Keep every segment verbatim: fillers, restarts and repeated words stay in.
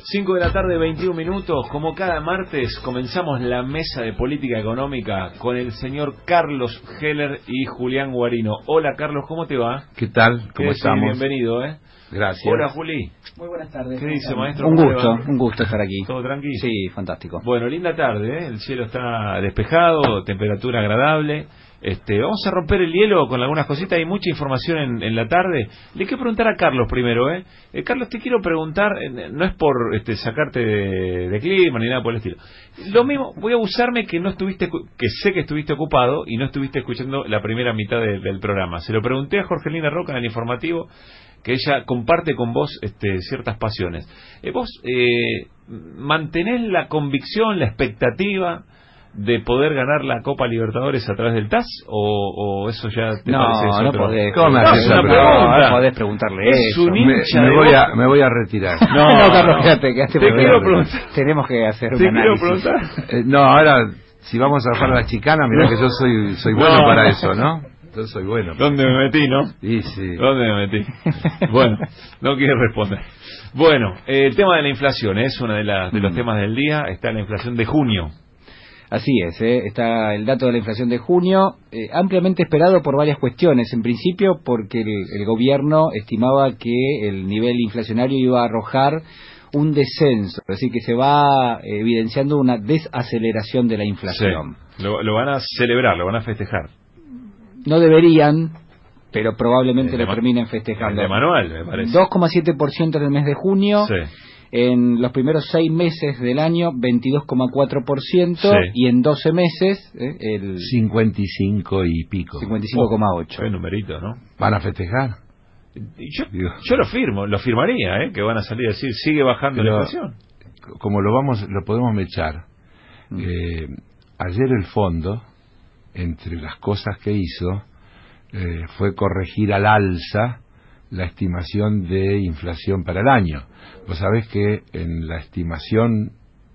cinco de la tarde, veintiún minutos. Como cada martes, comenzamos la mesa de política económica con el señor Carlos Heller y Julián Guarino. Hola, Carlos, ¿cómo te va? ¿Qué tal? ¿Cómo Sí, estamos? bienvenido, ¿eh? Gracias. Hola, Juli. Muy buenas tardes. ¿Qué dice, maestro? Un ¿Cómo le gusto, va? un gusto estar aquí. ¿Todo tranquilo? Sí, fantástico. Bueno, linda tarde, ¿eh? El cielo está despejado, temperatura agradable. Este, vamos a romper el hielo con algunas cositas. Hay mucha información en, en la tarde. Le quiero preguntar a Carlos primero, ¿eh? eh Carlos, te quiero preguntar, eh, no es por este, sacarte de, de clima ni nada por el estilo. Lo mismo, voy a usarme que no estuviste, que sé que estuviste ocupado y no estuviste escuchando la primera mitad de, del programa. Se lo pregunté a Jorgelina Roca en el informativo, que ella comparte con vos este, ciertas pasiones. Eh, ¿Vos eh, mantenés la convicción, la expectativa de poder ganar la Copa Libertadores a través del T A S o, o eso ya te no, parece no otro? podés, ¿Cómo me no, haces es esa una pregunta? pregunta. No podés preguntarle Es eso. un Me, hincha me de voy a, Boca. me voy a retirar. No, no, Carlos, no. quédate, quédate. Te porque quiero preguntar. Tenemos que hacer Te un quiero análisis. preguntar. Eh, no, ahora, si vamos a bajar a la chicana, mirá que yo soy soy bueno No. para eso, ¿no? Yo soy bueno. ¿Dónde me metí, no? Sí, sí. ¿Dónde me metí? Bueno, no quiere responder. Bueno, eh, el tema de la inflación es uno de, la, de los Mm. temas del día. Está la inflación de junio. Así es, ¿eh? Está el dato de la inflación de junio, eh, ampliamente esperado por varias cuestiones. En principio, porque el, el gobierno estimaba que el nivel inflacionario iba a arrojar un descenso, es decir, que se va eh, evidenciando una desaceleración de la inflación. Sí. Lo, lo van a celebrar, lo van a festejar. No deberían, pero probablemente El de lo ma- terminen festejando. el de manual, me parece. dos coma siete por ciento en el mes de junio. Sí. En los primeros seis meses del año, veintidós coma cuatro por ciento, Sí. y en doce meses, eh, el cincuenta y cinco y pico. cincuenta y cinco coma ocho. Qué numerito, ¿no? ¿Van a festejar? Y Yo, Digo. yo lo firmo, lo firmaría, ¿eh? Que van a salir a decir, sigue bajando Pero, la inflación. Como lo vamos, lo podemos mechar. Mm. Eh, ayer el fondo, entre las cosas que hizo, eh, fue corregir al alza la estimación de inflación para el año. Vos sabés que en la estimación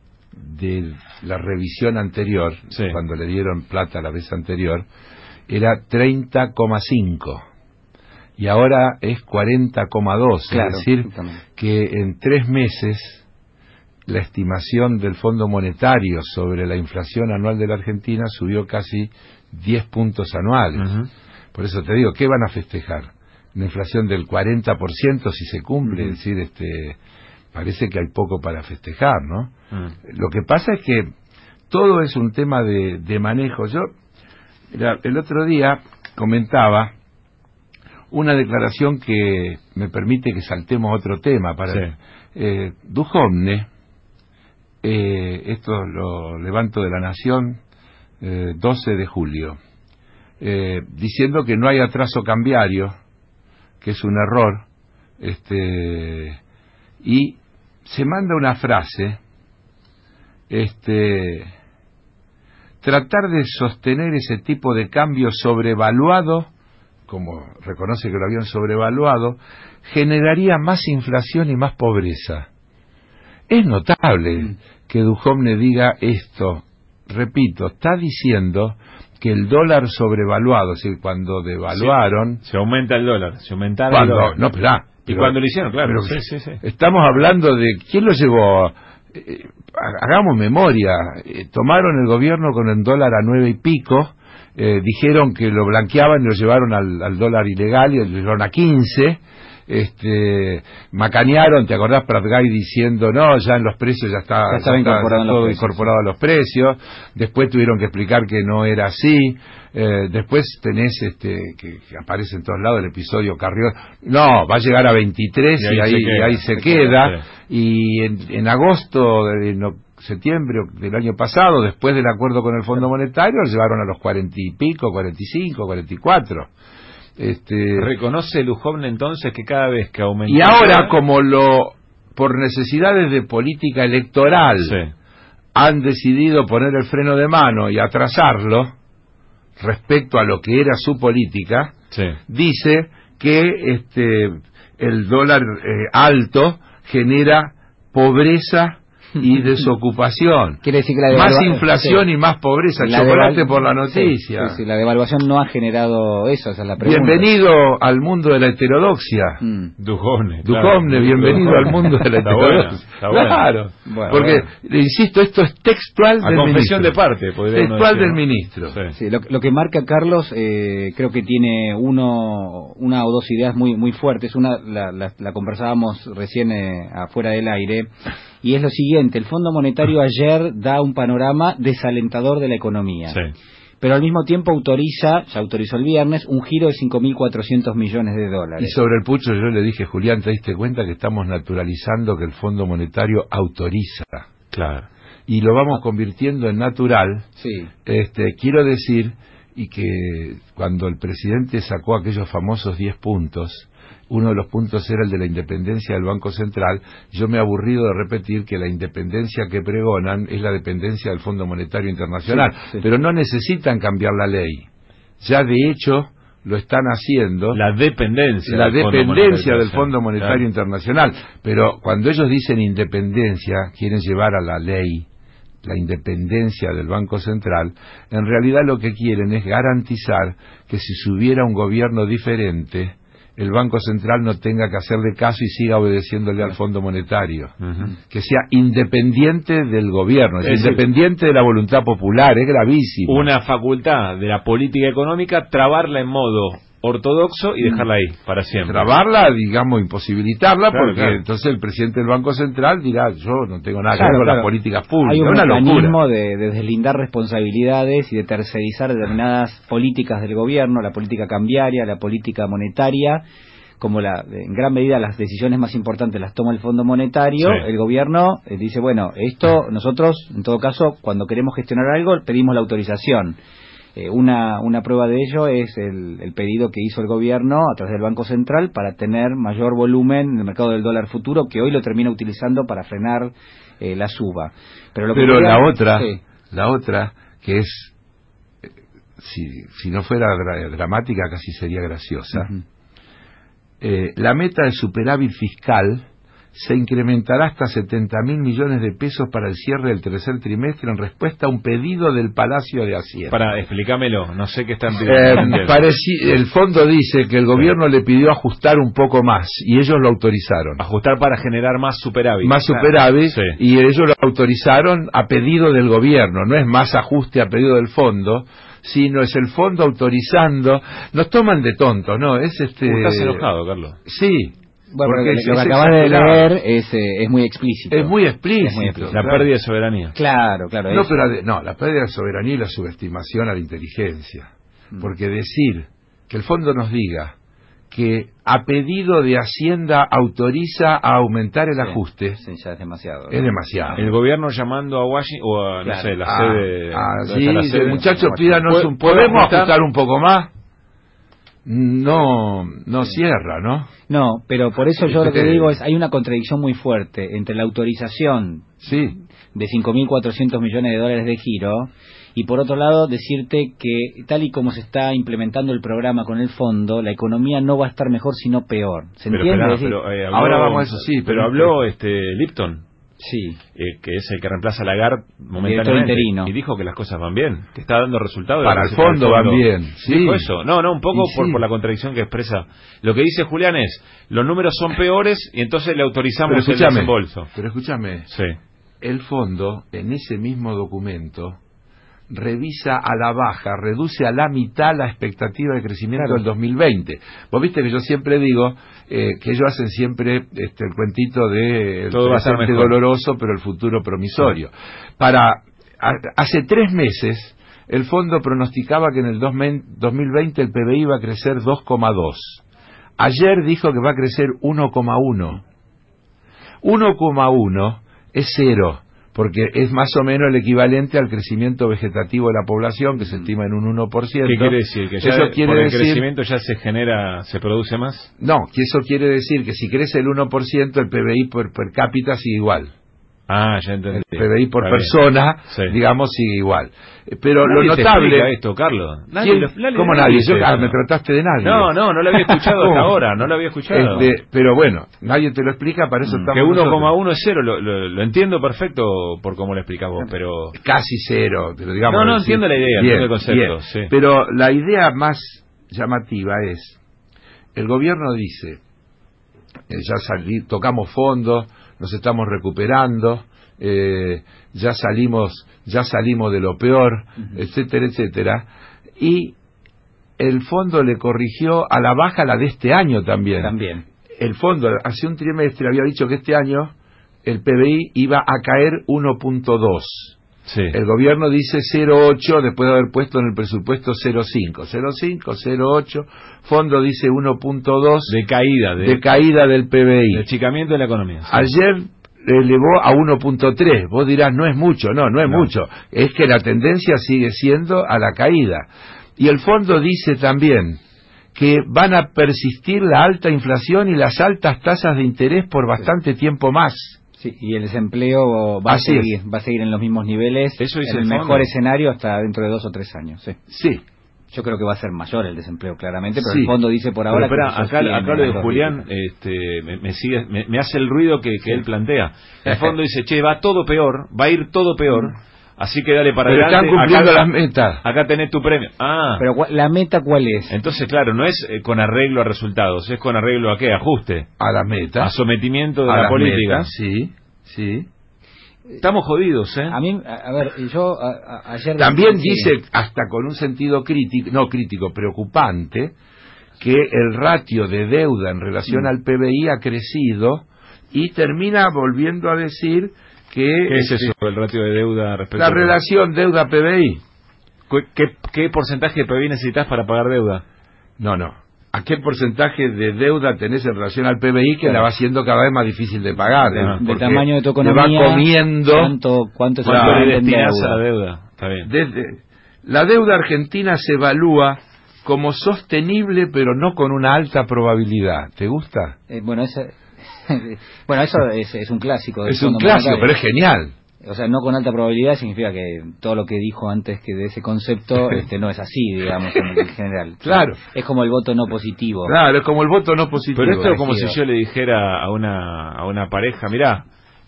de la revisión anterior, Sí. cuando le dieron plata la vez anterior, era treinta coma cinco y ahora es cuarenta coma dos, Claro, es decir, exactamente. que en tres meses la estimación del Fondo Monetario sobre la inflación anual de la Argentina subió casi diez puntos anuales. Uh-huh. Por eso te digo, ¿qué van a festejar? Una inflación del cuarenta por ciento si se cumple, Uh-huh. es decir, este, parece que hay poco para festejar, ¿no? Uh-huh. Lo que pasa es que todo es un tema de, de manejo. Yo, mira, el otro día comentaba una declaración que me permite que saltemos a otro tema. Para Sí. eh, Duhovne, eh, esto lo levanto de La Nación, eh, doce de julio, eh, diciendo que no hay atraso cambiario, que es un error, este, y se manda una frase, este, tratar de sostener ese tipo de cambio sobrevaluado, como reconoce que lo habían sobrevaluado, generaría más inflación y más pobreza. Es notable Mm. que Duhovne diga esto. Repito, está diciendo que el dólar sobrevaluado, es decir, cuando devaluaron... Sí. Se aumenta el dólar, se aumenta el Cuando, dólar. no, esperá, ¿Y pero- cuando lo hicieron? Claro. pero Sí, sí, sí. Estamos hablando de... ¿Quién lo llevó? Eh, hagamos memoria. Eh, tomaron el gobierno con el dólar a nueve y pico, eh, dijeron que lo blanqueaban y lo llevaron al, al dólar ilegal y lo llevaron a quince. Este, macanearon, ¿te acordás? Pratgay diciendo, no, ya en los precios ya está, Ya estaba ya está- incorporado ya en los todo precios, incorporado a los precios. Después tuvieron que explicar que no era así. Eh, después tenés este que, que aparece en todos lados el episodio Carrión. No, va a llegar a veintitrés y ahí, y ahí se, se queda. queda, Y en, en agosto, de no, septiembre del año pasado, después del acuerdo con el Fondo Monetario, lo llevaron a los cuarenta y pico, cuarenta y cinco, cuarenta y cuatro. Este, Reconoce Duhovne entonces que cada vez que aumenta... y ahora, como lo por necesidades de política electoral Sí. han decidido poner el freno de mano y atrasarlo respecto a lo que era su política, Sí. dice que este el dólar eh, alto genera pobreza y desocupación. Quiere decir que la más devalua... inflación sí. y más pobreza. La chocolate deval... por la noticia. Sí, sí, sí, la devaluación no ha generado eso, esa es la pregunta. Bienvenido al mundo de la heterodoxia. Mm. Duhovne. Duhovne, claro. Bienvenido al mundo de la heterodoxia. Está buena, está claro. Bueno. Bueno, porque, bueno. insisto, esto es textual a del confesión ministro. de parte. Textual del ministro. Sí. Sí, lo, lo que marca Carlos, eh, creo que tiene uno, una o dos ideas muy muy fuertes. Una la, la, la conversábamos recién eh, afuera del aire, y es lo siguiente: el Fondo Monetario ayer da un panorama desalentador de la economía. Sí. Pero al mismo tiempo autoriza, ya autorizó el viernes, un giro de cinco mil cuatrocientos millones de dólares. Y sobre el pucho yo le dije, Julián, ¿te diste cuenta que estamos naturalizando que el Fondo Monetario autoriza? Claro. Y lo vamos convirtiendo en natural. Sí. Este, quiero decir, y que cuando el presidente sacó aquellos famosos diez puntos, uno de los puntos era el de la independencia del Banco Central. Yo me he aburrido de repetir que la independencia que pregonan es la dependencia del Fondo Monetario Internacional, sí, sí. Pero no necesitan cambiar la ley. Ya de hecho lo están haciendo. La dependencia. La del dependencia Fondo del Fondo Monetario claro. Internacional. Pero cuando ellos dicen independencia, quieren llevar a la ley la independencia del Banco Central. En realidad lo que quieren es garantizar que si se hubiera un gobierno diferente, el Banco Central no tenga que hacerle caso y siga obedeciéndole al Fondo Monetario. Uh-huh. Que sea independiente del gobierno, es, es decir, independiente de la voluntad popular, es gravísimo. Una facultad de la política económica, trabarla en modo ortodoxo y dejarla ahí para siempre. Trabarla, digamos, imposibilitarla, claro, porque claro. entonces el presidente del Banco Central dirá, yo no tengo nada que claro, ver con claro. las políticas públicas. Hay un una mecanismo locura. De, de deslindar responsabilidades y de tercerizar determinadas políticas del gobierno, la política cambiaria, la política monetaria. Como la, en gran medida las decisiones más importantes las toma el Fondo Monetario, sí. El gobierno eh, dice, bueno, esto nosotros, en todo caso, cuando queremos gestionar algo, pedimos la autorización. Eh, una, una prueba de ello es el, el pedido que hizo el gobierno a través del Banco Central para tener mayor volumen en el mercado del dólar futuro, que hoy lo termina utilizando para frenar eh, la suba. Pero, lo que Pero quería, la otra, sí. la otra, que es, eh, si, si no fuera dra- dramática, casi sería graciosa. Uh-huh. Eh, la meta de superávit fiscal se incrementará hasta setenta mil millones de pesos para el cierre del tercer trimestre en respuesta a un pedido del Palacio de Hacienda. Para, explícamelo, no sé qué están pidiendo. Eh, pareci- el fondo dice que el gobierno sí. le pidió ajustar un poco más y ellos lo autorizaron. Ajustar para generar más superávit. Más superávit claro. sí. Y ellos lo autorizaron a pedido del gobierno, no es más ajuste a pedido del fondo, sino es el fondo autorizando. Nos toman de tontos, ¿no? Es este. Estás enojado, Carlos. Sí. Bueno, porque lo que acabas de leer es, eh, es muy explícito. Es muy explícito. Es muy explícito. La claro. pérdida de soberanía. Claro, claro. No, pero no, la pérdida de soberanía y la subestimación a la inteligencia. Mm. Porque decir que el fondo nos diga que a pedido de Hacienda autoriza a aumentar el sí, ajuste, sí, ya es demasiado. ¿no? Es demasiado. El gobierno llamando a Washington, o a, claro. no sé, la ah, sede... Ah, sí, la sede, muchachos, pídanos un... ¿Podemos ajustar? ajustar un poco más? No, no sí. cierra, ¿no? No, pero por eso yo lo que digo es, hay una contradicción muy fuerte entre la autorización sí. de cinco mil cuatrocientos millones de dólares de giro y por otro lado decirte que tal y como se está implementando el programa con el fondo, la economía no va a estar mejor sino peor. ¿Se pero, entiende? Esperá, pero, eh, habló, ahora vamos a eso, sí. Pero, pero habló este Lipton. Sí. Eh, que es el que reemplaza a Lagarde momentáneamente. Y dijo que las cosas van bien, que está dando resultados. Para el fondo van bien. Sí. Dijo eso. No, no, un poco por, sí. por la contradicción que expresa. Lo que dice Julián es, los números son peores y entonces le autorizamos el desembolso. Pero escúchame. Sí. El fondo, en ese mismo documento, revisa a la baja, reduce a la mitad la expectativa de crecimiento claro. del dos mil veinte. Vos viste que yo siempre digo eh, que ellos hacen siempre este, el cuentito de el todo va a ser mejor. doloroso, pero el futuro promisorio. Sí. Para a, hace tres meses el fondo pronosticaba que en el dos mil veinte el P B I iba a crecer dos coma dos. Ayer dijo que va a crecer uno coma uno. uno coma uno es cero. Porque es más o menos el equivalente al crecimiento vegetativo de la población, que se estima en un uno por ciento. ¿Qué quiere decir? ¿Que ya eso quiere por el decir, crecimiento ya se genera, se produce más? No, que eso quiere decir que si crece el uno por ciento, el P B I per, per cápita sigue igual. Ah, ya entendí. El P B I por Está persona, sí. digamos, sigue igual. Pero nadie lo te notable... explica esto, Carlos. Nadie, lo, nadie, ¿Cómo nadie? nadie? Yo, ah, eso. me trataste de nadie. No, no, no lo había escuchado hasta ahora, no lo había escuchado. Este, pero bueno, nadie te lo explica, para eso Mm, estamos que uno coma nosotros. uno es cero, lo, lo, lo entiendo perfecto por cómo lo explicas vos, pero... Casi cero, pero digamos... No, no, decir, entiendo la idea, bien, entiendo el concepto, bien. sí. Pero la idea más llamativa es, el gobierno dice, eh, ya salí, tocamos fondo, nos estamos recuperando, eh, ya salimos, ya salimos de lo peor, uh-huh. etcétera, etcétera, y el fondo le corrigió a la baja la de este año también. También. El fondo hace un trimestre había dicho que este año el P B I iba a caer uno punto dos. Sí. El gobierno dice cero punto ocho después de haber puesto en el presupuesto cero punto cinco. cero punto cinco, cero punto ocho, fondo dice uno punto dos. De caída. De, de caída del P B I. De achicamiento de la economía. Sí. Ayer elevó a uno punto tres. Vos dirás, no es mucho. No, no es no. mucho. Es que la tendencia sigue siendo a la caída. Y el fondo dice también que van a persistir la alta inflación y las altas tasas de interés por bastante sí. tiempo más. Sí, y el desempleo va a, seguir, va a seguir en los mismos niveles, Eso dice en el, el mejor escenario hasta dentro de dos o tres años. Sí. sí. Yo creo que va a ser mayor el desempleo, claramente, pero sí. el fondo dice por ahora... Pero espera, acá, acá lo de Julián este, me, me, sigue, me, me hace el ruido que, que sí. él plantea. El fondo dice, che, va todo peor, va a ir todo peor... Así que dale para pero adelante. Están cumpliendo acá, las metas. Acá tenés tu premio. Ah. Pero ¿la meta cuál es? Entonces, claro, no es eh, con arreglo a resultados, es con arreglo a qué, ajuste. A las metas. A sometimiento de a la las política. Metas, sí, sí. Estamos jodidos, ¿eh? A mí, a, a ver, yo a, a, ayer... También dice, sí. hasta con un sentido crítico, no crítico, preocupante, que el ratio de deuda en relación mm. al P B I ha crecido y termina volviendo a decir... Que, ¿Qué es eso, el ratio de deuda respecto la a... La relación deuda-P B I. ¿Qué, ¿Qué porcentaje de P B I necesitas para pagar deuda? No, no. ¿A qué porcentaje de deuda tenés en relación al P B I que claro. la va haciendo cada vez más difícil de pagar? De, del tamaño de tu economía. Te va comiendo... ¿Cuánto, cuánto claro, le destinás a la deuda? Está bien. Desde, la deuda argentina se evalúa como sostenible, pero no con una alta probabilidad. ¿Te gusta? Eh, bueno, esa... bueno, eso es, es un clásico. Es un clásico, pero es genial. O sea, no con alta probabilidad significa que todo lo que dijo antes que de ese concepto este no es así, digamos, en general. Claro. Es como el voto no positivo. Claro, es como el voto no positivo. Pero esto es como si yo le dijera a una a una pareja, mirá,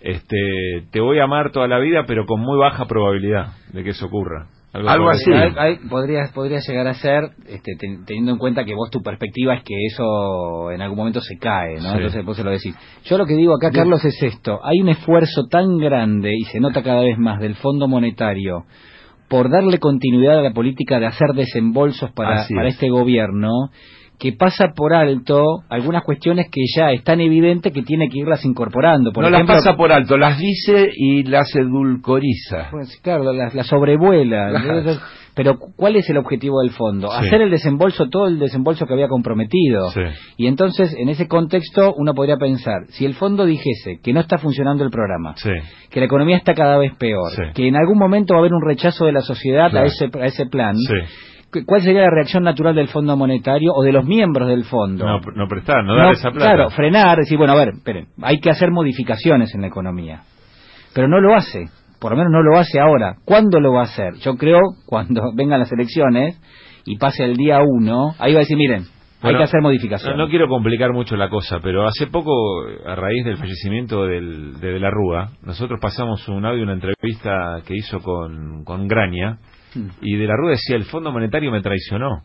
este, te voy a amar toda la vida, pero con muy baja probabilidad de que eso ocurra. Algo, Algo así. Hay, hay, podría, podría llegar a ser, este, ten, teniendo en cuenta que vos tu perspectiva es que eso en algún momento se cae, ¿no? Sí. Entonces vos se lo decís. Yo lo que digo acá, Carlos, es esto. Hay un esfuerzo tan grande, y se nota cada vez más, del Fondo Monetario por darle continuidad a la política de hacer desembolsos para, para este gobierno, que pasa por alto algunas cuestiones que ya es tan evidente que tiene que irlas incorporando. Por no ejemplo, las pasa por alto, las dice y las edulcoriza. Pues claro, las la sobrevuela. Claro. Pero ¿cuál es el objetivo del fondo? Sí. Hacer el desembolso, todo el desembolso que había comprometido. Sí. Y entonces, en ese contexto, uno podría pensar, si el fondo dijese que no está funcionando el programa, sí. que la economía está cada vez peor, sí. que en algún momento va a haber un rechazo de la sociedad claro. a ese a ese plan, sí. ¿cuál sería la reacción natural del Fondo Monetario o de los miembros del fondo? No, no prestar, no dar no, esa plata. Claro, frenar, decir, bueno, a ver, esperen, hay que hacer modificaciones en la economía. Pero no lo hace, por lo menos no lo hace ahora. ¿Cuándo lo va a hacer? Yo creo cuando vengan las elecciones y pase el día uno, ahí va a decir, miren, bueno, hay que hacer modificaciones. No, no quiero complicar mucho la cosa, pero hace poco, a raíz del fallecimiento del, de De la Rúa, nosotros pasamos un audio, una entrevista que hizo con, con Graña, y De la Rúa decía, el Fondo Monetario me traicionó.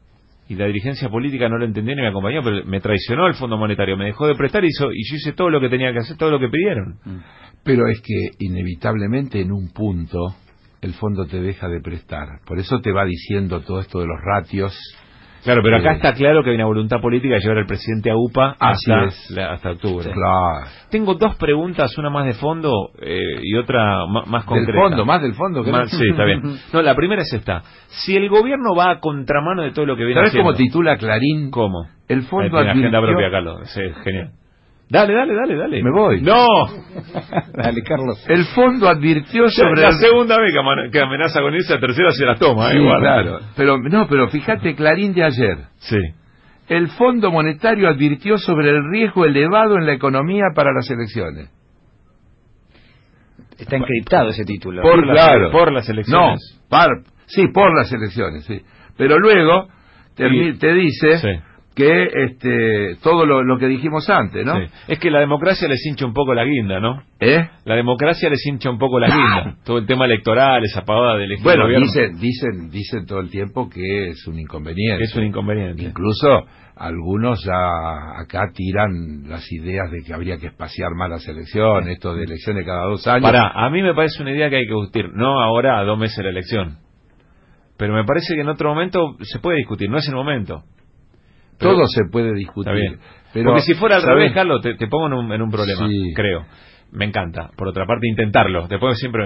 Y la dirigencia política no lo entendió ni me acompañó, pero me traicionó el Fondo Monetario, me dejó de prestar y, hizo, y yo hice todo lo que tenía que hacer, todo lo que pidieron. Pero es que inevitablemente en un punto el fondo te deja de prestar. Por eso te va diciendo todo esto de los ratios. Claro, pero acá eh, está claro que hay una voluntad política de llevar al presidente a U P A hasta, la, hasta octubre. Claro. Tengo dos preguntas, una más de fondo eh, y otra más, más concreta. ¿Del fondo? ¿Más del fondo? Más, sí, está bien. No, la primera es esta. Si el gobierno va a contramano de todo lo que viene ¿Sabes haciendo... cómo titula Clarín? ¿Cómo? El fondo advirtió... agenda propia, Carlos. Sí, genial. Dale, dale, dale, dale. Me voy. ¡No! Dale, Carlos. El fondo advirtió sobre... La el... segunda vez que amenaza con irse, la tercera se las toma, sí, ¿eh? Igual. Claro. Pero, no, pero fíjate, Clarín de ayer. Sí. El Fondo Monetario advirtió sobre el riesgo elevado en la economía para las elecciones. Está encriptado ese título. Por, las, claro. por las elecciones. No, par, sí, por las elecciones, sí. Pero luego te, Y, te dice sí. que este todo lo, lo que dijimos antes, ¿no? Sí. Es que la democracia les hincha un poco la guinda, ¿no? ¿Eh? La democracia les hincha un poco la guinda. Todo el tema electoral, esa pavada de elegir Bueno, gobierno. dicen, dicen, dicen todo el tiempo que es un inconveniente. Que es un inconveniente. Incluso algunos ya acá tiran las ideas de que habría que espaciar más las elecciones, esto de elecciones cada dos años. Pará, a mí me parece una idea que hay que discutir. No ahora, a dos meses de la elección. Pero me parece que en otro momento se puede discutir, no es el momento. Pero, todo se puede discutir. Está bien. Pero, porque si fuera al ¿sabes? revés, Carlos, te, te pongo en un, en un problema, Sí. creo. Me encanta, por otra parte, intentarlo. Después siempre...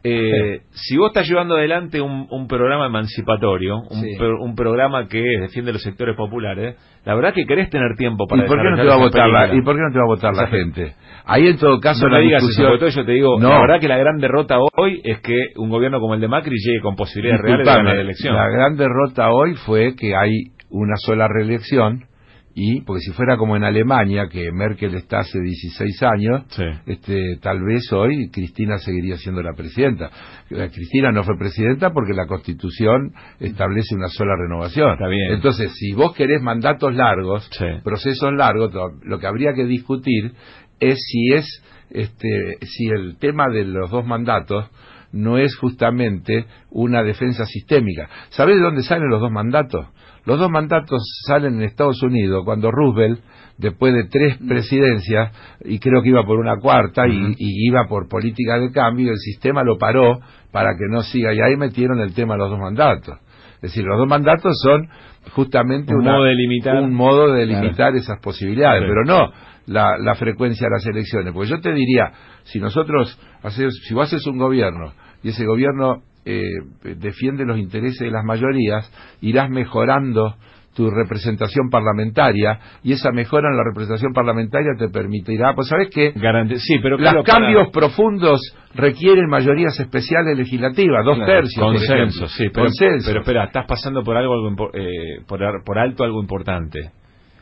Eh, sí. Si vos estás llevando adelante un, un programa emancipatorio, un, Sí. pro, un programa que defiende los sectores populares, la verdad que querés tener tiempo para ¿Y por qué no te desarrollar va a esa votar la, película. ¿Y por qué no te va a votar la Esa gente? Ahí en todo caso No la me digas discusión... eso, porque todo yo te digo, no. la verdad que la gran derrota hoy es que un gobierno como el de Macri llegue con posibilidades reales de Disculpame, ganar la elección. la gran derrota hoy fue que hay una sola reelección. Y porque si fuera como en Alemania, que Merkel está hace dieciséis años, Sí. este, tal vez hoy Cristina seguiría siendo la presidenta. Cristina no fue presidenta porque la Constitución establece una sola renovación. Está bien. Entonces, si vos querés mandatos largos, Sí. procesos largos, lo que habría que discutir es si es, este, si el tema de los dos mandatos no es justamente una defensa sistémica. ¿Sabés de dónde salen los dos mandatos? Los dos mandatos salen en Estados Unidos cuando Roosevelt, después de tres presidencias, y creo que iba por una cuarta, uh-huh. y, y iba por política de cambio, el sistema lo paró para que no siga, y ahí metieron el tema de los dos mandatos. Es decir, los dos mandatos son justamente un, una, modo, de limitar. un modo de limitar claro. esas posibilidades, sí. pero no la, la frecuencia de las elecciones. Porque yo te diría, si nosotros, haces, si vos haces un gobierno, y ese gobierno eh, defiende los intereses de las mayorías, irás mejorando tu representación parlamentaria, y esa mejora en la representación parlamentaria te permitirá, pues sabes que Garante sí, pero los claro, cambios para... profundos requieren mayorías especiales legislativas, dos claro, tercios, consenso, sí, pero, consenso. pero espera, estás pasando por algo, algo eh, por, por alto algo importante.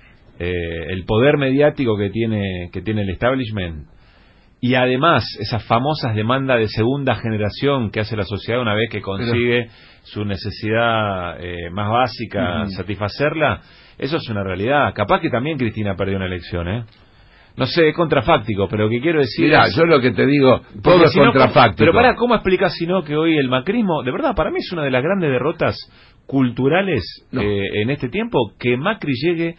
Eh, el poder mediático que tiene que tiene el establishment. Y además, esas famosas demandas de segunda generación que hace la sociedad una vez que consigue Pero... su necesidad eh, más básica, uh-huh. satisfacerla, eso es una realidad. Capaz que también Cristina perdió una elección, ¿eh? No sé, es contrafáctico, pero lo que quiero decir Mira, es... yo lo que te digo, todo es si no, contrafáctico. Pero para, ¿cómo explicás si no que hoy el macrismo, de verdad, para mí es una de las grandes derrotas culturales no. eh, en este tiempo, que Macri llegue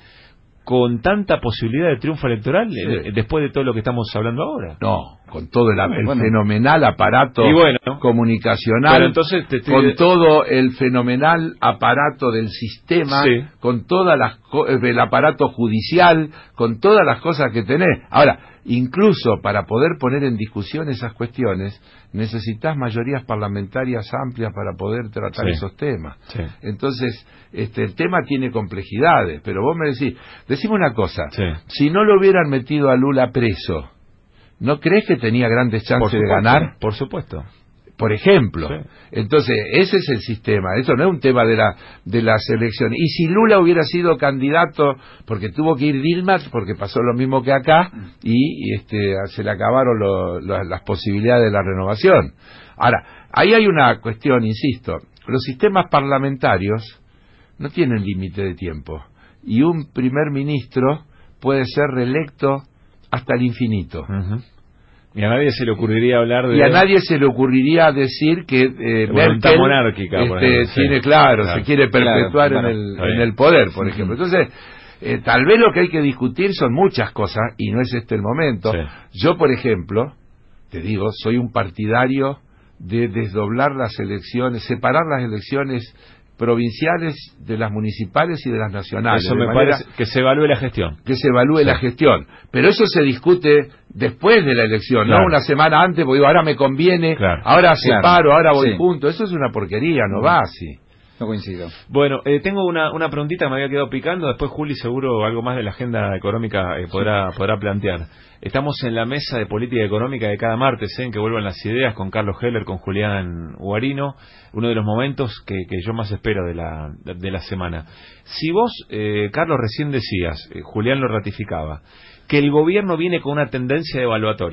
con tanta posibilidad de triunfo electoral sí. eh, después de todo lo que estamos hablando ahora? No, con todo el, el bueno. fenomenal aparato bueno, comunicacional, entonces te estoy... con todo el fenomenal aparato del sistema, sí. con todas las el aparato judicial, con todas las cosas que tenés. Ahora, incluso para poder poner en discusión esas cuestiones, necesitas mayorías parlamentarias amplias para poder tratar sí. esos temas. Sí. Entonces, este, el tema tiene complejidades, pero vos me decís, decime una cosa, sí. si no lo hubieran metido a Lula preso, ¿no crees que tenía grandes chances supuesto, de ganar? Por supuesto. Por ejemplo. Sí. Entonces, ese es el sistema. Eso no es un tema de la de las elecciones. Y si Lula hubiera sido candidato, porque tuvo que ir Dilma, porque pasó lo mismo que acá, y, y este se le acabaron lo, lo, las posibilidades de la renovación. Ahora, ahí hay una cuestión, insisto. Los sistemas parlamentarios no tienen límite de tiempo. Y un primer ministro puede ser reelecto hasta el infinito. Uh-huh. Y a nadie se le ocurriría hablar de... Y a nadie se le ocurriría decir que eh, Merkel monárquica, este, por ejemplo, tiene, sí. claro, claro, se quiere perpetuar claro, en, el, claro, en el poder, por ejemplo. Entonces, eh, tal vez lo que hay que discutir son muchas cosas, y no es este el momento. Sí. Yo, por ejemplo, te digo, soy un partidario de desdoblar las elecciones, separar las elecciones provinciales de las municipales y de las nacionales. Eso me parece que se evalúe la gestión. Que se evalúe sí. la gestión. Pero eso se discute después de la elección, claro. no una semana antes, porque digo, ahora me conviene, claro. ahora claro. separo, ahora voy sí. junto. Eso es una porquería, no va así. No coincido. Bueno, eh, tengo una, una preguntita que me había quedado picando. Después Juli seguro algo más de la agenda económica eh, podrá, sí. podrá plantear. Estamos en la mesa de política económica de cada martes, ¿eh? En que vuelvan las ideas, con Carlos Heller, con Julián Guarino. Uno de los momentos que, que yo más espero de la, de, de la semana. Si vos, eh, Carlos, recién decías, eh, Julián lo ratificaba, que el gobierno viene con una tendencia evaluatoria.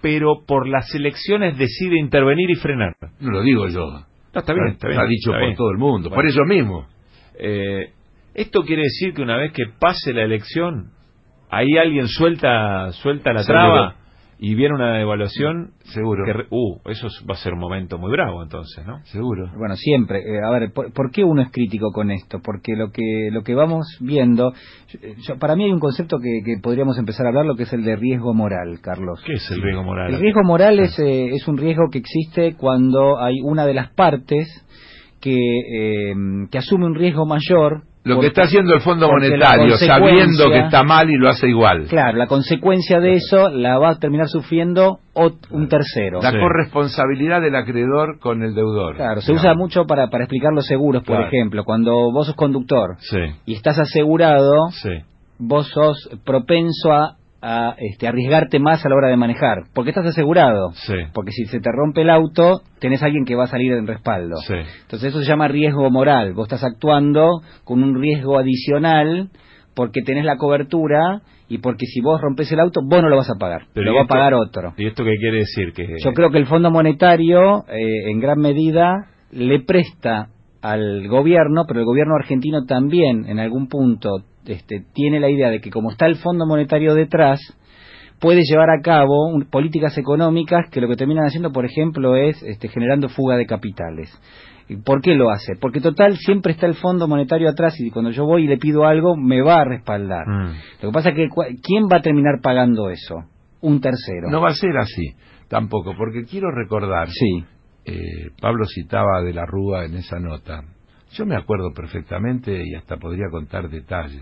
pero por las elecciones decide intervenir y frenar. No lo digo yo. No, está bien, está bien. Está dicho está por bien. todo el mundo, Bueno. por ellos mismos. Eh, ¿Esto quiere decir que una vez que pase la elección, ahí alguien suelta suelta la Seguro. traba y viene una devaluación? Seguro. Que, re- uh, eso va a ser un momento muy bravo entonces, ¿no? Seguro. Bueno, siempre. Eh, a ver, ¿por, por qué uno es crítico con esto? Porque lo que lo que vamos viendo, yo- yo- para mí hay un concepto que, que podríamos empezar a hablar, lo que es el de riesgo moral, Carlos. ¿Qué es el riesgo moral? El riesgo moral es, eh, es un riesgo que existe cuando hay una de las partes que, eh, que asume un riesgo mayor. Lo porque- que está haciendo el Fondo porque la Monetario, consecuencia- sabiendo que está mal y lo hace igual. Claro, la consecuencia de eso la va a terminar sufriendo ot- un tercero. La Sí. corresponsabilidad del acreedor con el deudor. Claro, se Digamos. usa mucho para, para explicar los seguros, por Claro. ejemplo. Cuando vos sos conductor Sí, y estás asegurado, sí. vos sos propenso a, a este, arriesgarte más a la hora de manejar, porque estás asegurado. Sí. Porque si se te rompe el auto, tenés a alguien que va a salir en respaldo. Sí. Entonces eso se llama riesgo moral. Vos estás actuando con un riesgo adicional porque tenés la cobertura y porque si vos rompes el auto, vos no lo vas a pagar, Pero lo ¿y va a esto- pagar otro. ¿Y esto qué quiere decir? Que Yo creo que el Fondo Monetario, eh, en gran medida, le presta al gobierno, pero el gobierno argentino también, en algún punto, este, tiene la idea de que como está el Fondo Monetario detrás, puede llevar a cabo un- políticas económicas que lo que terminan haciendo, por ejemplo, es este, generando fuga de capitales. ¿Y por qué lo hace? Porque total siempre está el Fondo Monetario atrás y cuando yo voy y le pido algo, me va a respaldar. Mm. Lo que pasa es que, cua- ¿quién va a terminar pagando eso? Un tercero. No va a ser así, tampoco, porque quiero recordar, Sí. eh, Pablo citaba de la Rúa en esa nota. Yo me acuerdo perfectamente y hasta podría contar detalles.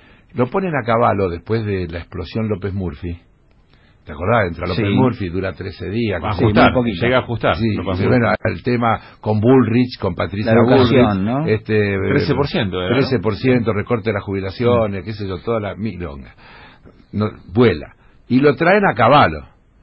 Lo ponen a caballo después de la explosión López Murphy. ¿Te acordás? Entra López Sí. Murphy, dura trece días. Va a Sí, ajustar, muy poquito. llega a ajustar. Sí, Lo pasó. y bueno, el tema con Bullrich, con Patricia La educación, Bullrich, ¿no? este, trece por ciento era, ¿no? trece por ciento, recorte de las jubilaciones, qué sé yo, toda la milonga. No, vuela. Y lo traen a Cavallo,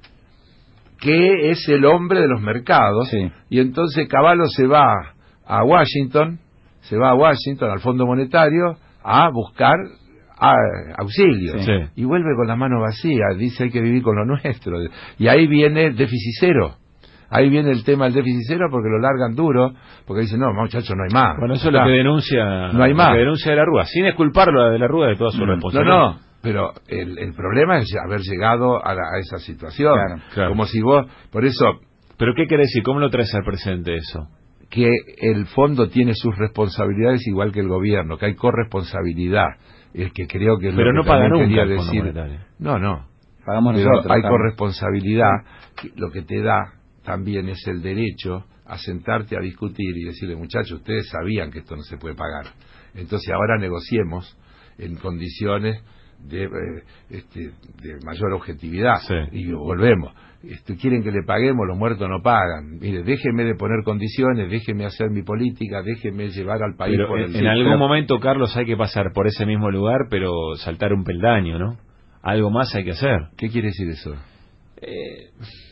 que es el hombre de los mercados, Sí. y entonces Cavallo se va a Washington, se va a Washington, al Fondo Monetario, a buscar a, auxilio, Sí. y vuelve con las manos vacías, dice hay que vivir con lo nuestro, y ahí viene el déficit cero. Ahí viene el tema del déficit cero porque lo largan duro, porque dicen, no, muchachos, no hay más. Bueno, eso es Ya lo que está. denuncia, No hay lo más. que denuncia de la Rúa, sin esculparlo a de la Rúa de toda su No, responsabilidad. no, pero el, el problema es haber llegado a, la- a esa situación. Claro, claro. Como si vos, por eso, ¿Pero qué quiere decir? ¿Cómo lo traes al presente eso? que el fondo tiene sus responsabilidades igual que el gobierno, que hay corresponsabilidad, es que creo que es Pero lo no que paga también nunca quería el Fondo decir. Monetario. No, no. Pagamos Pero nosotros. hay Carlos. corresponsabilidad, que lo que te da también es el derecho a sentarte a discutir y decirle, muchachos, ustedes sabían que esto no se puede pagar, entonces ahora negociemos en condiciones de, eh, este, de mayor objetividad. Sí. Y volvemos. Este, quieren que le paguemos, los muertos no pagan. Mire, déjeme de poner condiciones, déjeme hacer mi política, déjeme llevar al país Pero por en, el en sí, algún pero- momento, Carlos, hay que pasar por ese mismo lugar, pero saltar un peldaño, ¿no? Algo más hay que hacer. ¿Qué quiere decir eso? Eh,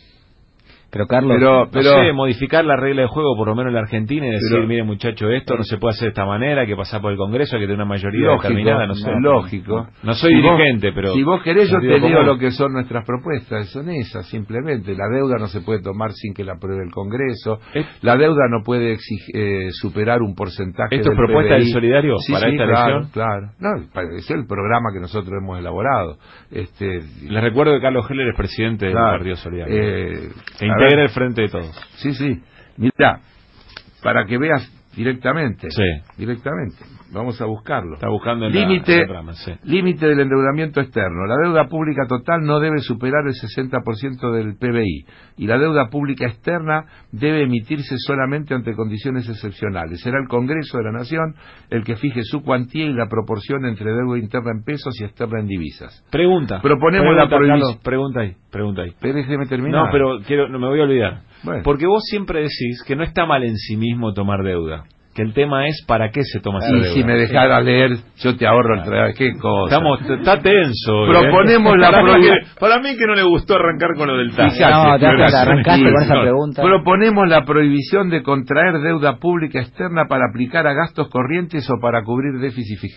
Pero Carlos, Pero- no pero- sé, modificar la regla de juego, por lo menos en la Argentina, y decir, Pero- mire muchacho, esto no se puede hacer de esta manera, hay que pasar por el Congreso, hay que tener una mayoría Lógico, determinada, no sé. lógico. No soy Si vos- dirigente, pero... Si vos querés, yo sentido te leo común. lo que son nuestras propuestas. Son esas, simplemente. La deuda no se puede tomar sin que la apruebe el Congreso. Es- La deuda no puede exig- eh, superar un porcentaje ¿Esto es del propuesta P B I. del Solidario Sí, para sí, esta claro, elección? claro. No, para- es el programa que nosotros hemos elaborado. Este, Les recuerdo que Carlos Heller es presidente del claro, Partido Solidario. eh, que a integra ver, el frente de todos. Sí, sí. Mirá, para que veas directamente. Sí. Directamente. Vamos a buscarlo. Está buscando en la- Límite, en la trama, sí. límite del endeudamiento externo. La deuda pública total no debe superar el sesenta por ciento del P B I y la deuda pública externa debe emitirse solamente ante condiciones excepcionales. Será el Congreso de la Nación el que fije su cuantía y la proporción entre deuda interna en pesos y externa en divisas. Pregunta. Proponemos pregunta, la prohibición- Carlos, pregunta ahí, pregunta ahí. Pero déjeme terminar. No, pero quiero, no me voy a olvidar. Bueno. Porque vos siempre decís que no está mal en sí mismo tomar deuda. Que el tema es para qué se toma esa Y deuda. si me dejara leer, yo te ahorro el trabajo. ¿Qué cosa? Estamos, está tenso. hoy, Proponemos ¿eh? la para, mí prohibi- que, para mí que no le gustó arrancar con lo del T A S. Fíjate, no, te pero has es- arrancaste con esa no. pregunta. Proponemos la prohibición de contraer deuda pública externa para aplicar a gastos corrientes o para cubrir déficit fiscal.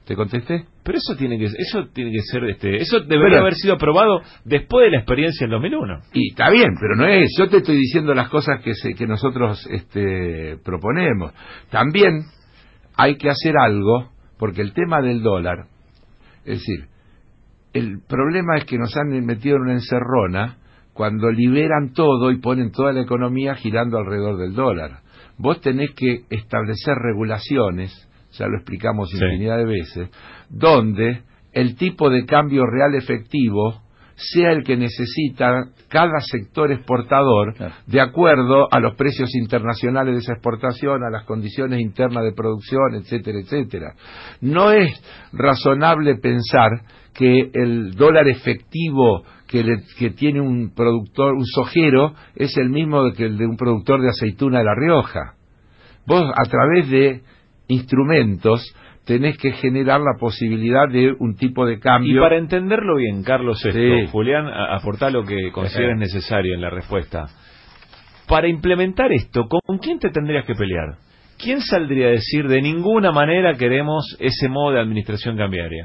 ¿Te contesté? Pero eso tiene que eso tiene que ser este eso debería pero, haber sido aprobado después de la experiencia en dos mil uno. Y está bien, pero no es, yo te estoy diciendo las cosas que se, que nosotros este proponemos. También hay que hacer algo porque el tema del dólar, es decir, el problema es que nos han metido en una encerrona cuando liberan todo y ponen toda la economía girando alrededor del dólar. Vos tenés que establecer regulaciones, ya lo explicamos sí. infinidad de veces, donde el tipo de cambio real efectivo sea el que necesita cada sector exportador, claro, de acuerdo a los precios internacionales de esa exportación, a las condiciones internas de producción, etcétera, etcétera. No es razonable pensar que el dólar efectivo que, le, que tiene un productor, un sojero, es el mismo que el de un productor de aceituna de La Rioja. Vos, a través de instrumentos, tenés que generar la posibilidad de un tipo de cambio. Y para entenderlo bien, Carlos, esto, sí. Julián, aportá lo que consideres necesario en la respuesta. Para implementar esto, ¿con quién te tendrías que pelear? ¿Quién saldría a decir de ninguna manera queremos ese modo de administración cambiaria?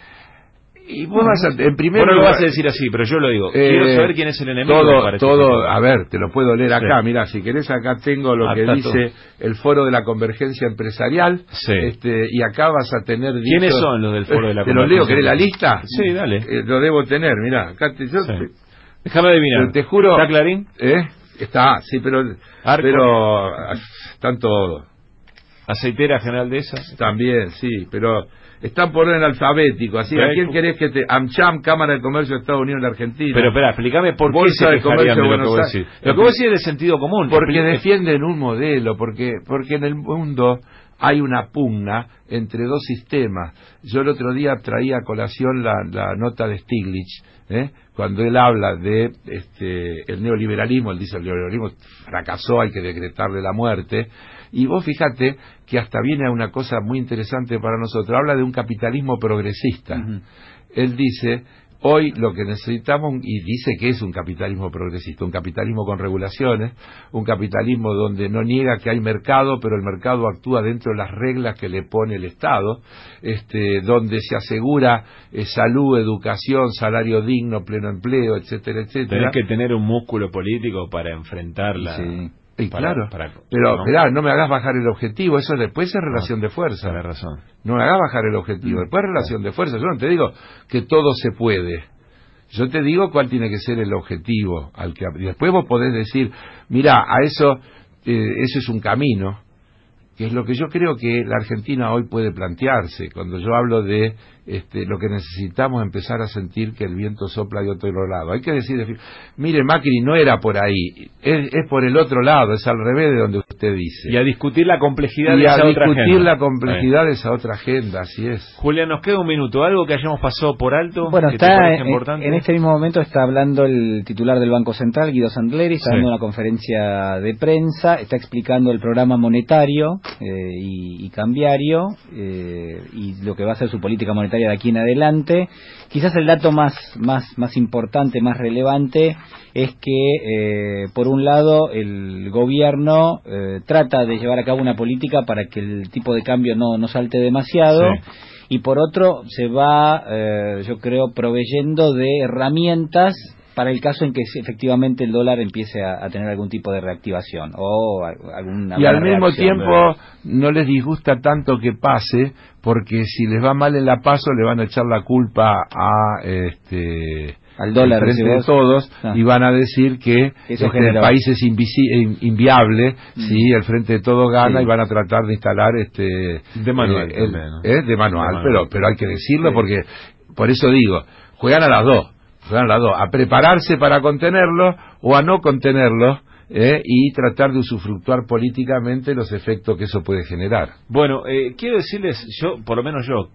Y vos vas a, en primer lugar, lugar, lo vas a decir así, pero yo lo digo. Eh, Quiero saber quién es el enemigo. Todo, para todo este a ver, te lo puedo leer acá. Sí. Mirá, si querés acá tengo lo ah, que dice todo. El Foro de la Convergencia Empresarial. Sí. Este, y acá vas a tener. ¿Quiénes dicho, son los del Foro de la ¿Te Convergencia? los leo? ¿Querés la lista? Sí, dale. Eh, lo debo tener, mirá. Acá te, yo, sí. te, Déjame adivinar. Te juro. ¿Está Clarín? ¿Eh? Está, sí, pero. Arco. Pero. Están todos. ¿Aceitera General de esas? También, sí, pero. Están por orden alfabético, así, ¿a quién querés que te...? AmCham, Cámara de Comercio de Estados Unidos en la Argentina. Pero espera, explícame por qué se de Comercio de de lo que voy a decir. Lo que voy a decir es de sentido común. Porque defienden un modelo, porque porque en el mundo hay una pugna entre dos sistemas. Yo el otro día traía a colación la, la nota de Stiglitz, ¿eh? Cuando él habla de este el neoliberalismo, él dice el neoliberalismo fracasó, hay que decretarle la muerte. Y vos fíjate que hasta viene a una cosa muy interesante para nosotros. Habla de un capitalismo progresista. Uh-huh. Él dice, hoy lo que necesitamos, y dice que es un capitalismo progresista, un capitalismo con regulaciones, un capitalismo donde no niega que hay mercado, pero el mercado actúa dentro de las reglas que le pone el Estado, este, donde se asegura eh, salud, educación, salario digno, pleno empleo, etcétera, etcétera. Tenés que tener un músculo político para enfrentarla. Sí. Y para, claro, para, pero ¿no? Mirá, no me hagas bajar el objetivo, eso después es relación no, de fuerza. Tienes razón. No me hagas bajar el objetivo, después es relación de fuerza. Yo no te digo que todo se puede. Yo te digo cuál tiene que ser el objetivo al que y después vos podés decir, mirá, a eso eh, eso es un camino, que es lo que yo creo que la Argentina hoy puede plantearse. Cuando yo hablo de este, lo que necesitamos empezar a sentir que el viento sopla de otro lado. Hay que decir, mire, Macri no era por ahí, es, es por el otro lado, es al revés de donde usted dice. Y a discutir la complejidad y de esa otra agenda. Y a discutir la complejidad de esa otra agenda, así es. Julián, nos queda un minuto, algo que hayamos pasado por alto. Bueno, que está te en, importante. en este mismo momento está hablando el titular del Banco Central, Guido Sandleri, está sí. dando una conferencia de prensa, está explicando el programa monetario eh, y, y cambiario eh, y lo que va a ser su política monetaria de aquí en adelante. Quizás el dato más más más importante, más relevante es que eh, por un lado el gobierno eh, trata de llevar a cabo una política para que el tipo de cambio no no salte demasiado sí. y por otro se va eh, yo creo proveyendo de herramientas para el caso en que efectivamente el dólar empiece a, a tener algún tipo de reactivación o alguna y al mismo tiempo ¿verdad? No les disgusta tanto que pase, porque si les va mal en la paso le van a echar la culpa a este al dólar frente de todos ah. y van a decir que Eso este el país es invisi- inviable mm. si el frente de todos gana sí. y van a tratar de instalar este de manual, eh, el, también, ¿no? eh, de manual, de manual pero pero hay que decirlo sí. porque por eso digo, juegan a las dos. Juegan las dos, a prepararse para contenerlo o a no contenerlo eh, y tratar de usufructuar políticamente los efectos que eso puede generar. Bueno, eh, quiero decirles, yo, por lo menos yo,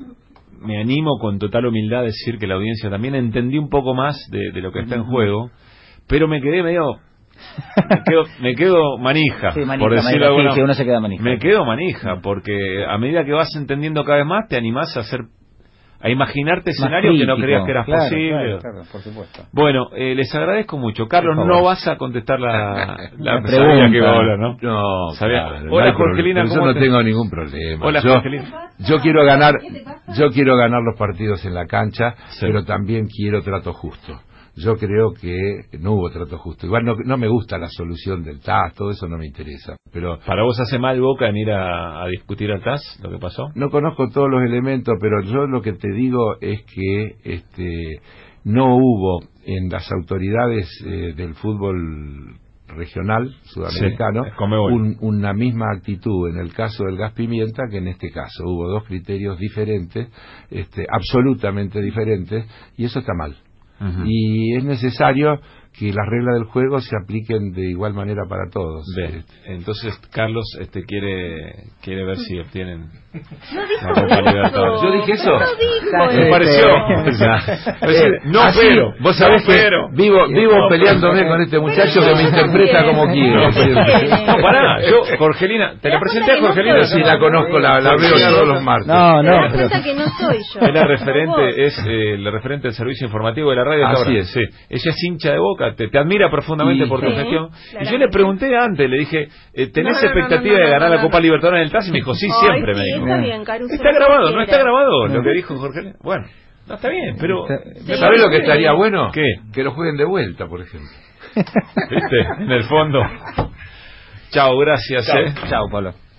me animo con total humildad a decir que la audiencia también entendí un poco más de, de lo que está en juego, pero me quedé medio... me quedo, me quedo manija, sí, manija, por decirlo alguna, sí, sí, uno se queda manija. Me quedo manija, porque a medida que vas entendiendo cada vez más, te animás a hacer... a imaginarte escenarios que no creías que eras claro, posible. Claro, claro, por supuesto. Bueno, eh, les agradezco mucho. Carlos, no vas a contestar la, la, La pregunta pregunta. que iba a hablar, ¿no? No, ¿Sabía? claro, no Hola, hay problema. Jorgelina, Pero yo ¿cómo no te- tengo ningún problema. Hola, yo, Jorgelina. yo quiero ganar, yo quiero ganar los partidos en la cancha, Sí. pero también quiero trato justo. Yo creo que no hubo trato justo. Igual no, no me gusta la solución del T A S, todo eso no me interesa. Pero ¿Para vos hace mal Boca en ir a, a discutir al T A S lo que pasó? no conozco todos los elementos, pero yo lo que te digo es que este, no hubo en las autoridades eh, del fútbol regional sudamericano Sí, Conmebol. un, una misma actitud en el caso del gas pimienta que en este caso. Hubo dos criterios diferentes, este, absolutamente diferentes, y eso está mal. Ujú. Y es necesario que las reglas del juego se apliquen de igual manera para todos. Bien, entonces Carlos este quiere quiere ver si obtienen No dijo la Copa Libertadores. ¿Yo dije eso? No dijo Me eso. pareció. Eh, No, así, pero vos sabés no, que pero. vivo vivo No, peleándome pero. con este muchacho que me interpreta como quiere. No, pará, yo, Jorgelina, te la presenté a Jorgelina. Sí, la conozco, la, la veo todos los martes. No, Te no, das pero... cuenta que no soy yo. Es la Por favor. referente, es eh, la referente del servicio informativo de la radio. Así Cabra. es. Sí. Ella es hincha de Boca, te, te admira profundamente Y- por tu Sí, gestión. claramente. Y yo le pregunté antes, le dije, eh, ¿tenés No, no, no, expectativa no, no, de ganar no, la no, Copa no. Libertadores en el T A S? Y me dijo, sí, Ay, siempre, me sí, dijo. está bien, Caruso, Está lo que grabado, no quiera. está grabado lo que dijo Jorge. Bueno, no está bien, pero... Sí. ¿Sabés lo que estaría bueno? ¿Qué? Que lo jueguen de vuelta, por ejemplo. ¿Viste? En el fondo. Chao, gracias. Chao, eh. chao, Pablo.